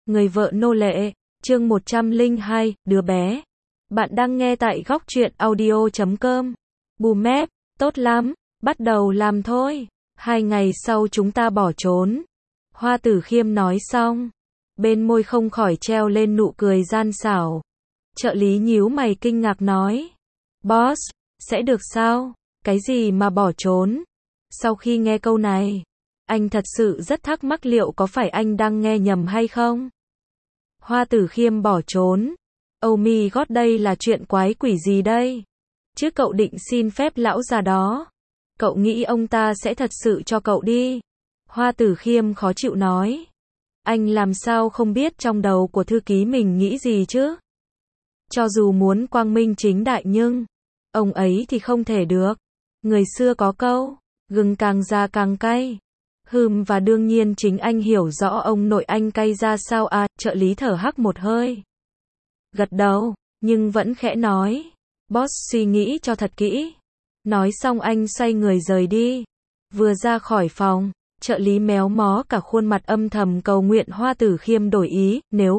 Người vợ nô lệ, chương 102, đứa bé. Bạn đang nghe tại góc truyện audio.com. Bùm, tốt lắm, bắt đầu làm thôi. 2 ngày sau chúng ta bỏ trốn. Hoa Tử Khiêm nói xong, bên môi không khỏi treo lên nụ cười gian xảo. Trợ lý nhíu mày kinh ngạc nói, Boss, sẽ được sao? Cái gì mà bỏ trốn? Sau khi nghe câu này, anh thật sự rất thắc mắc liệu có phải anh đang nghe nhầm hay không? Hoa Tử Khiêm bỏ trốn. Oh my god, đây là chuyện quái quỷ gì đây? Chứ cậu định xin phép lão già đó. Cậu nghĩ ông ta sẽ thật sự cho cậu đi? Hoa Tử Khiêm khó chịu nói. Anh làm sao không biết trong đầu của thư ký mình nghĩ gì chứ? Cho dù muốn quang minh chính đại nhưng ông ấy thì không thể được. Người xưa có câu, gừng càng già càng cay. Và đương nhiên chính anh hiểu rõ ông nội anh cay ra sao à, trợ lý thở hắt một hơi. Gật đầu, nhưng vẫn khẽ nói, Boss suy nghĩ cho thật kỹ. Nói xong anh xoay người rời đi. Vừa ra khỏi phòng, trợ lý méo mó cả khuôn mặt âm thầm cầu nguyện Hoa Tử Khiêm đổi ý, nếu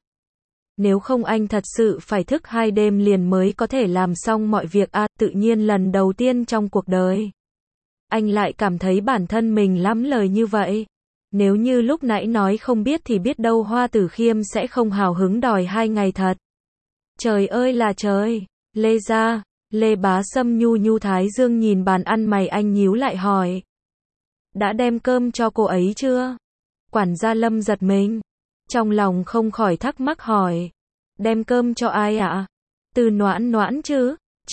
không anh thật sự phải thức 2 đêm liền mới có thể làm xong mọi việc à, tự nhiên lần đầu tiên trong cuộc đời. Anh lại cảm thấy bản thân mình lắm lời như vậy. Nếu như lúc nãy nói không biết thì biết đâu Hoa Tử Khiêm sẽ không hào hứng đòi 2 ngày thật. Trời ơi là trời, Lê gia, Lê Bá Sâm nhu nhu thái dương nhìn bàn ăn mày anh nhíu lại hỏi. Đã đem cơm cho cô ấy chưa? Quản gia Lâm giật mình. Trong lòng không khỏi thắc mắc hỏi. Đem cơm cho ai ạ? Từ Noãn Noãn chứ?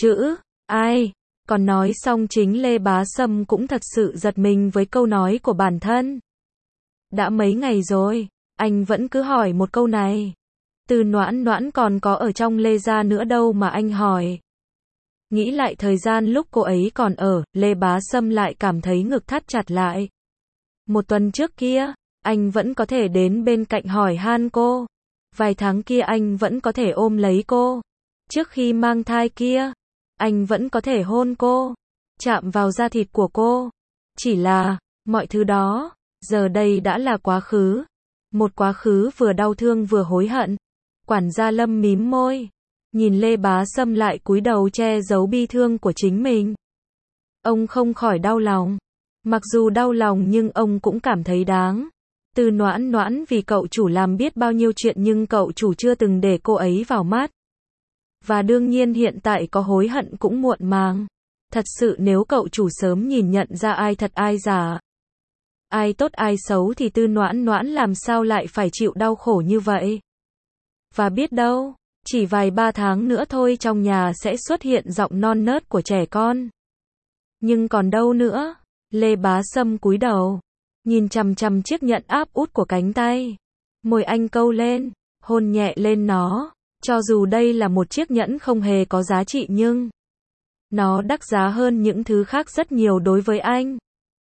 Ai? Còn nói xong chính Lê Bá Sâm cũng thật sự giật mình với câu nói của bản thân. Đã mấy ngày rồi, anh vẫn cứ hỏi một câu này. Từ Noãn Noãn còn có ở trong Lê gia nữa đâu mà anh hỏi. Nghĩ lại thời gian lúc cô ấy còn ở, Lê Bá Sâm lại cảm thấy ngực thắt chặt lại. 1 tuần trước kia, anh vẫn có thể đến bên cạnh hỏi han cô. Vài tháng kia anh vẫn có thể ôm lấy cô. Trước khi mang thai kia, anh vẫn có thể hôn cô, chạm vào da thịt của cô. Chỉ là, mọi thứ đó, giờ đây đã là quá khứ. Một quá khứ vừa đau thương vừa hối hận. Quản gia Lâm mím môi, nhìn Lê Bá Sâm lại cúi đầu che giấu bi thương của chính mình. Ông không khỏi đau lòng. Mặc dù đau lòng nhưng ông cũng cảm thấy đáng. Từ Noãn Noãn vì cậu chủ làm biết bao nhiêu chuyện nhưng cậu chủ chưa từng để cô ấy vào mắt. Và đương nhiên hiện tại có hối hận cũng muộn màng. Thật sự nếu cậu chủ sớm nhìn nhận ra ai thật ai giả, ai tốt ai xấu thì Từ Noãn Noãn làm sao lại phải chịu đau khổ như vậy. Và biết đâu, chỉ vài 3 tháng nữa thôi trong nhà sẽ xuất hiện giọng non nớt của trẻ con. Nhưng còn đâu nữa? Lê Bá Sâm cúi đầu, nhìn chằm chằm chiếc nhẫn áp út của cánh tay. Môi anh câu lên, hôn nhẹ lên nó. Cho dù đây là một chiếc nhẫn không hề có giá trị nhưng nó đắt giá hơn những thứ khác rất nhiều đối với anh.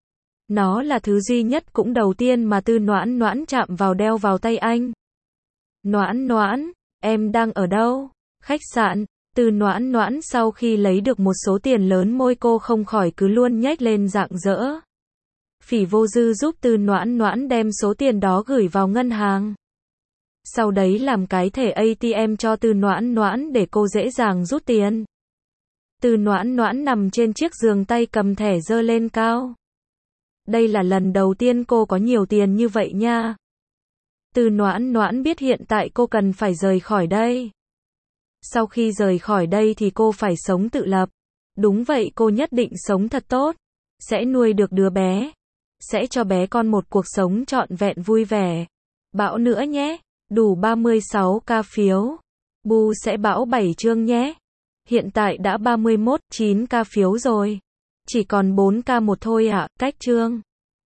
Nó là thứ duy nhất cũng đầu tiên mà Từ Noãn Noãn chạm vào đeo vào tay anh. Noãn Noãn, em đang ở đâu? Khách sạn. Từ Noãn Noãn sau khi lấy được một số tiền lớn môi cô không khỏi cứ luôn nhếch lên rạng rỡ. Phỉ Vô Dư giúp Từ Noãn Noãn đem số tiền đó gửi vào ngân hàng. Sau đấy làm cái thẻ ATM cho Từ Noãn Noãn để cô dễ dàng rút tiền. Từ Noãn Noãn nằm trên chiếc giường tay cầm thẻ giơ lên cao. Đây là lần đầu tiên cô có nhiều tiền như vậy nha. Từ Noãn Noãn biết hiện tại cô cần phải rời khỏi đây. Sau khi rời khỏi đây thì cô phải sống tự lập. Đúng vậy, cô nhất định sống thật tốt. Sẽ nuôi được đứa bé. Sẽ cho bé con một cuộc sống trọn vẹn vui vẻ. Bão nữa nhé. Đủ 36k phiếu. Bu sẽ bão 7 chương nhé. Hiện tại đã 9k phiếu rồi. Chỉ còn 4k một thôi ạ, cách chương.